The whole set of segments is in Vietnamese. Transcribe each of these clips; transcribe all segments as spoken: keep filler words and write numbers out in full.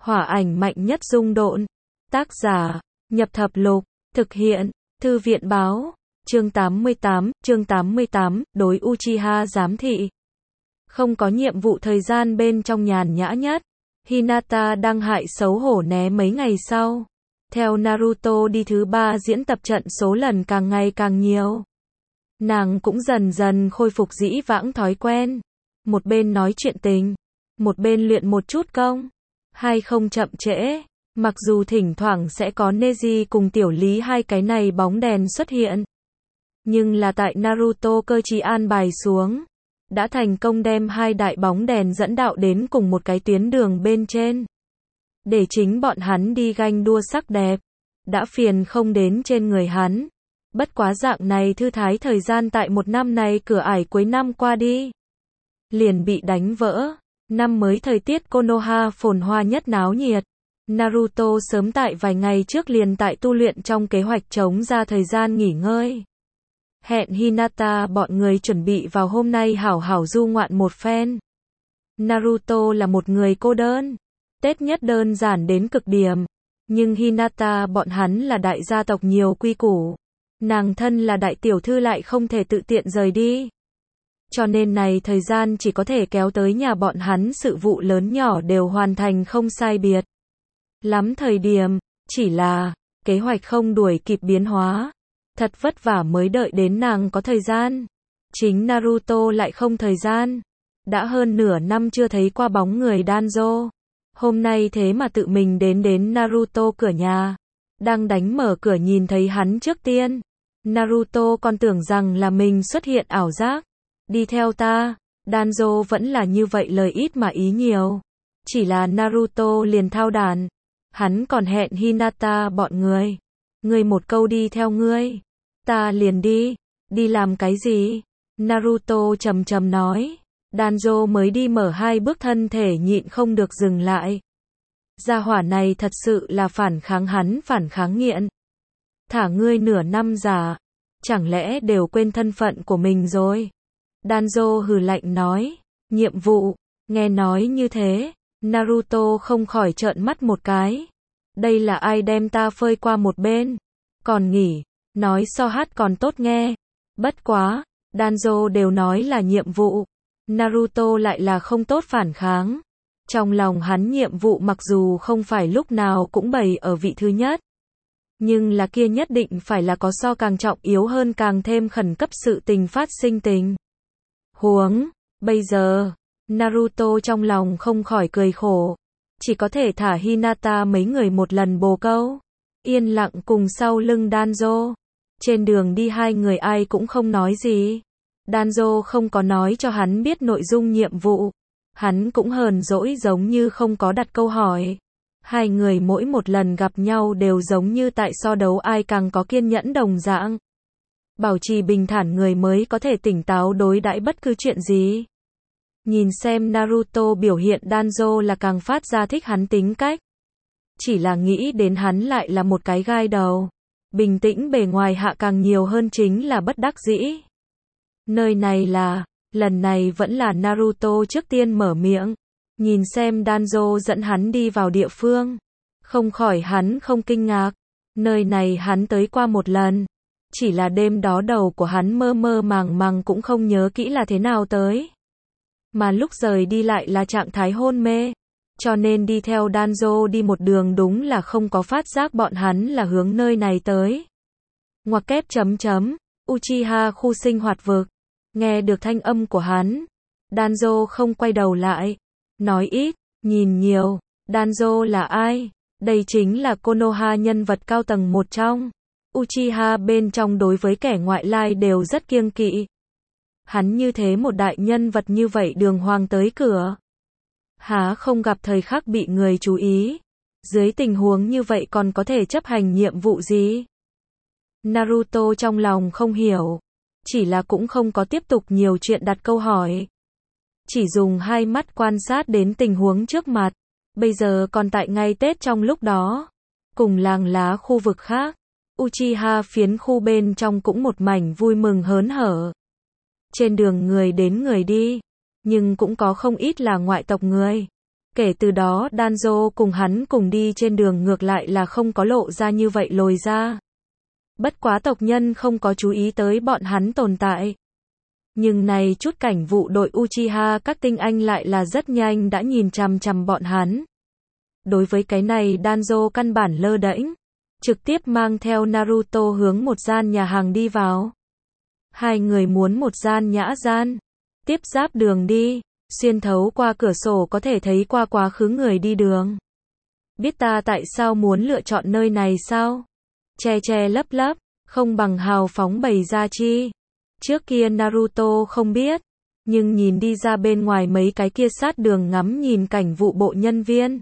Hỏa ảnh mạnh nhất dung độn. Tác giả, Nhập Thập Lục, thực hiện, Thư viện báo, chương tám mươi tám, chương tám mươi tám, đối Uchiha giám thị. Không có nhiệm vụ thời gian bên trong nhàn nhã nhất. Hinata đang hại xấu hổ né mấy ngày sau. Theo Naruto đi thứ ba diễn tập trận số lần càng ngày càng nhiều. Nàng cũng dần dần khôi phục dĩ vãng thói quen. Một bên nói chuyện tình, một bên luyện một chút công. Hay không chậm trễ. Mặc dù thỉnh thoảng sẽ có Neji cùng Tiểu Lý hai cái này bóng đèn xuất hiện. Nhưng là tại Naruto cơ chí an bài xuống. Đã thành công đem hai đại bóng đèn dẫn đạo đến cùng một cái tuyến đường bên trên. Để chính bọn hắn đi ganh đua sắc đẹp. Đã phiền không đến trên người hắn. Bất quá dạng này thư thái thời gian tại một năm này cửa ải cuối năm qua đi. Liền bị đánh vỡ. Năm mới thời tiết Konoha phồn hoa nhất náo nhiệt. Naruto sớm tại vài ngày trước liền tại tu luyện trong kế hoạch chống ra thời gian nghỉ ngơi. Hẹn Hinata bọn người chuẩn bị vào hôm nay hảo hảo du ngoạn một phen. Naruto là một người cô đơn. Tết nhất đơn giản đến cực điểm. Nhưng Hinata bọn hắn là đại gia tộc nhiều quy củ. Nàng thân là đại tiểu thư lại không thể tự tiện rời đi. Cho nên này thời gian chỉ có thể kéo tới nhà bọn hắn sự vụ lớn nhỏ đều hoàn thành không sai biệt. Lắm thời điểm, chỉ là, kế hoạch không đuổi kịp biến hóa. Thật vất vả mới đợi đến nàng có thời gian. Chính Naruto lại không thời gian. Đã hơn nửa năm chưa thấy qua bóng người Danzo. Hôm nay thế mà tự mình đến đến Naruto cửa nhà. Đang đánh mở cửa nhìn thấy hắn trước tiên. Naruto còn tưởng rằng là mình xuất hiện ảo giác. Đi theo ta. Danzo vẫn là như vậy lời ít mà ý nhiều. Chỉ là Naruto liền thao đàn. Hắn còn hẹn Hinata bọn người. Ngươi một câu đi theo ngươi. Ta liền đi. Đi làm cái gì? Naruto trầm trầm nói. Danzo mới đi mở hai bước thân thể nhịn không được dừng lại. Gia hỏa này thật sự là phản kháng hắn phản kháng nghiện. Thả ngươi nửa năm già. Chẳng lẽ đều quên thân phận của mình rồi? Danzo hừ lạnh nói. Nhiệm vụ. Nghe nói như thế. Naruto không khỏi trợn mắt một cái. Đây là ai đem ta phơi qua một bên. Còn nghỉ. Nói so hát còn tốt nghe. Bất quá. Danzo đều nói là nhiệm vụ. Naruto lại là không tốt phản kháng. Trong lòng hắn nhiệm vụ mặc dù không phải lúc nào cũng bày ở vị thứ nhất. Nhưng là kia nhất định phải là có so càng trọng yếu hơn càng thêm khẩn cấp sự tình phát sinh tình. Huống. Bây giờ. Naruto trong lòng không khỏi cười khổ. Chỉ có thể thả Hinata mấy người một lần bồ câu. Yên lặng cùng sau lưng Danzo. Trên đường đi hai người ai cũng không nói gì. Danzo không có nói cho hắn biết nội dung nhiệm vụ. Hắn cũng hờn dỗi giống như không có đặt câu hỏi. Hai người mỗi một lần gặp nhau đều giống như tại so đấu ai càng có kiên nhẫn đồng dạng. Bảo trì bình thản người mới có thể tỉnh táo đối đãi bất cứ chuyện gì. Nhìn xem Naruto biểu hiện Danzo là càng phát ra thích hắn tính cách. Chỉ là nghĩ đến hắn lại là một cái gai đầu. Bình tĩnh bề ngoài hạ càng nhiều hơn chính là bất đắc dĩ. Nơi này là, lần này vẫn là Naruto trước tiên mở miệng. Nhìn xem Danzo dẫn hắn đi vào địa phương. Không khỏi hắn không kinh ngạc. Nơi này hắn tới qua một lần. Chỉ là đêm đó đầu của hắn mơ mơ màng màng cũng không nhớ kỹ là thế nào tới. Mà lúc rời đi lại là trạng thái hôn mê. Cho nên đi theo Danzo đi một đường đúng là không có phát giác bọn hắn là hướng nơi này tới. Ngoặc kép chấm chấm. Uchiha khu sinh hoạt vực. Nghe được thanh âm của hắn. Danzo không quay đầu lại. Nói ít, nhìn nhiều. Danzo là ai? Đây chính là Konoha nhân vật cao tầng một trong. Uchiha bên trong đối với kẻ ngoại lai đều rất kiêng kỵ. Hắn như thế một đại nhân vật như vậy đường hoàng tới cửa. Há không gặp thời khắc bị người chú ý. Dưới tình huống như vậy còn có thể chấp hành nhiệm vụ gì? Naruto trong lòng không hiểu. Chỉ là cũng không có tiếp tục nhiều chuyện đặt câu hỏi. Chỉ dùng hai mắt quan sát đến tình huống trước mặt. Bây giờ còn tại ngày Tết trong lúc đó. Cùng làng lá khu vực khác. Uchiha phiến khu bên trong cũng một mảnh vui mừng hớn hở. Trên đường người đến người đi. Nhưng cũng có không ít là ngoại tộc người. Kể từ đó Danzo cùng hắn cùng đi trên đường ngược lại là không có lộ ra như vậy lồi ra. Bất quá tộc nhân không có chú ý tới bọn hắn tồn tại. Nhưng này chút cảnh vụ đội Uchiha các tinh anh lại là rất nhanh đã nhìn chằm chằm bọn hắn. Đối với cái này Danzo căn bản lơ đễnh, trực tiếp mang theo Naruto hướng một gian nhà hàng đi vào. Hai người muốn một gian nhã gian, tiếp giáp đường đi, xuyên thấu qua cửa sổ có thể thấy qua quá khứ người đi đường. Biết ta tại sao muốn lựa chọn nơi này sao? Che che lấp lấp, không bằng hào phóng bày ra chi. Trước kia Naruto không biết, nhưng nhìn đi ra bên ngoài mấy cái kia sát đường ngắm nhìn cảnh vụ bộ nhân viên.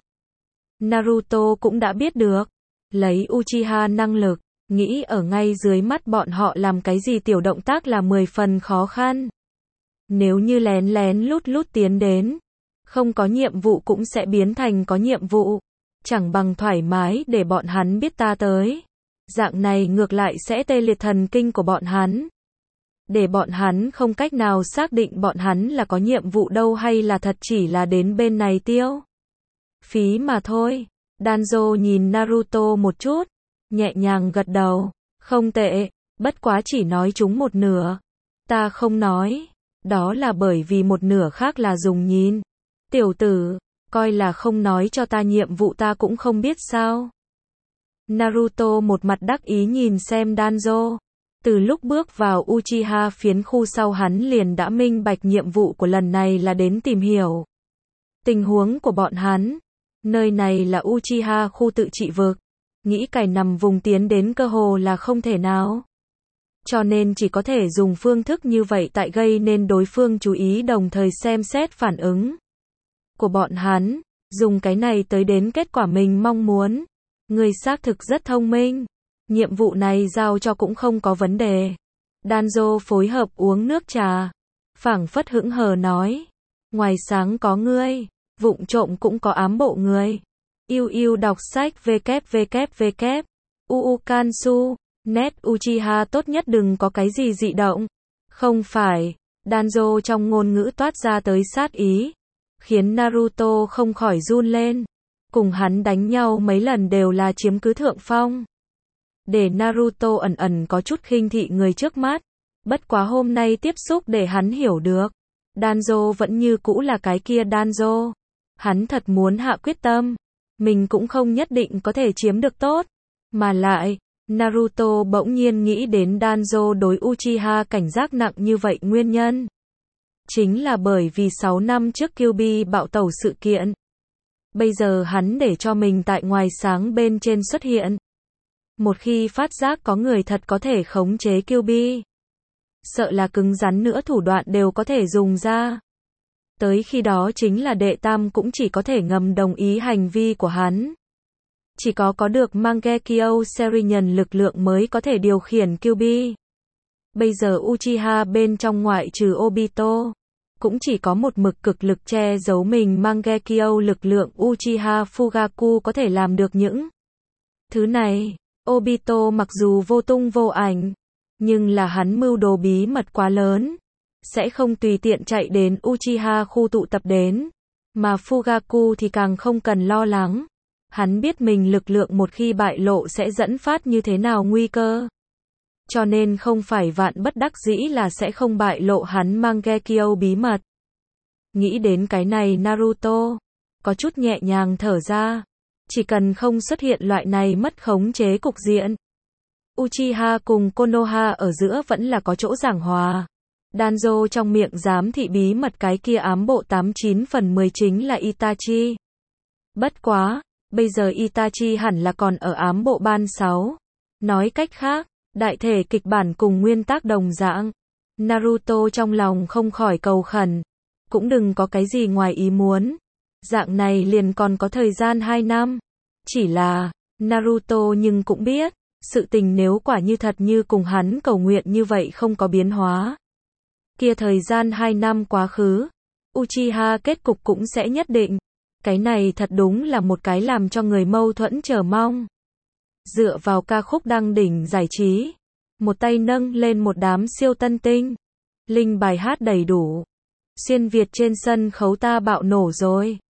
Naruto cũng đã biết được, lấy Uchiha năng lực, nghĩ ở ngay dưới mắt bọn họ làm cái gì tiểu động tác là mười phần khó khăn. Nếu như lén lén lút lút tiến đến, không có nhiệm vụ cũng sẽ biến thành có nhiệm vụ, chẳng bằng thoải mái để bọn hắn biết ta tới. Dạng này ngược lại sẽ tê liệt thần kinh của bọn hắn. Để bọn hắn không cách nào xác định bọn hắn là có nhiệm vụ đâu hay là thật chỉ là đến bên này tiêu phí mà thôi. Danzo nhìn Naruto một chút, nhẹ nhàng gật đầu, không tệ, bất quá chỉ nói chúng một nửa. Ta không nói, đó là bởi vì một nửa khác là dùng nhìn. Tiểu tử, coi là không nói cho ta nhiệm vụ ta cũng không biết sao. Naruto một mặt đắc ý nhìn xem Danzo. Từ lúc bước vào Uchiha phiến khu sau hắn liền đã minh bạch nhiệm vụ của lần này là đến tìm hiểu tình huống của bọn hắn. Nơi này là Uchiha khu tự trị vực, nghĩ cày nằm vùng tiến đến cơ hồ là không thể nào. Cho nên chỉ có thể dùng phương thức như vậy tại gây nên đối phương chú ý đồng thời xem xét phản ứng của bọn hắn, dùng cái này tới đến kết quả mình mong muốn. Người xác thực rất thông minh. Nhiệm vụ này giao cho cũng không có vấn đề. Danzo phối hợp uống nước trà, phảng phất hững hờ nói. Ngoài sáng có ngươi, vụng trộm cũng có ám bộ người. Yêu yêu đọc sách www. Uukansu, net Uchiha tốt nhất đừng có cái gì dị động. Không phải, Danzo trong ngôn ngữ toát ra tới sát ý, khiến Naruto không khỏi run lên. Cùng hắn đánh nhau mấy lần đều là chiếm cứ thượng phong. Để Naruto ẩn ẩn có chút khinh thị người trước mắt. Bất quá hôm nay tiếp xúc để hắn hiểu được. Danzo vẫn như cũ là cái kia Danzo. Hắn thật muốn hạ quyết tâm. Mình cũng không nhất định có thể chiếm được tốt. Mà lại, Naruto bỗng nhiên nghĩ đến Danzo đối Uchiha cảnh giác nặng như vậy nguyên nhân. Chính là bởi vì sáu năm trước Kyuubi bạo tẩu sự kiện. Bây giờ hắn để cho mình tại ngoài sáng bên trên xuất hiện. Một khi phát giác có người thật có thể khống chế Kyuubi, sợ là cứng rắn nữa thủ đoạn đều có thể dùng ra. Tới khi đó chính là đệ tam cũng chỉ có thể ngầm đồng ý hành vi của hắn. Chỉ có có được Mangekyo Sharingan lực lượng mới có thể điều khiển Kyuubi. Bây giờ Uchiha bên trong ngoại trừ Obito, cũng chỉ có một mực cực lực che giấu mình Mangekyo lực lượng Uchiha Fugaku có thể làm được những thứ này. Obito mặc dù vô tung vô ảnh, nhưng là hắn mưu đồ bí mật quá lớn, sẽ không tùy tiện chạy đến Uchiha khu tụ tập đến, mà Fugaku thì càng không cần lo lắng. Hắn biết mình lực lượng một khi bại lộ sẽ dẫn phát như thế nào nguy cơ. Cho nên không phải vạn bất đắc dĩ là sẽ không bại lộ hắn Mangekyo bí mật. Nghĩ đến cái này Naruto có chút nhẹ nhàng thở ra. Chỉ cần không xuất hiện loại này mất khống chế cục diện. Uchiha cùng Konoha ở giữa vẫn là có chỗ giảng hòa. Danzo trong miệng giám thị bí mật cái kia ám bộ tám chín phần mười chính là Itachi. Bất quá, bây giờ Itachi hẳn là còn ở ám bộ ban sáu. Nói cách khác, đại thể kịch bản cùng nguyên tác đồng dạng. Naruto trong lòng không khỏi cầu khẩn. Cũng đừng có cái gì ngoài ý muốn. Dạng này liền còn có thời gian hai năm. Chỉ là, Naruto nhưng cũng biết, sự tình nếu quả như thật như cùng hắn cầu nguyện như vậy không có biến hóa. Kia thời gian hai năm quá khứ, Uchiha kết cục cũng sẽ nhất định. Cái này thật đúng là một cái làm cho người mâu thuẫn chờ mong. Dựa vào ca khúc đăng đỉnh giải trí, một tay nâng lên một đám siêu tân tinh. Linh bài hát đầy đủ. Xuyên Việt trên sân khấu ta bạo nổ rồi.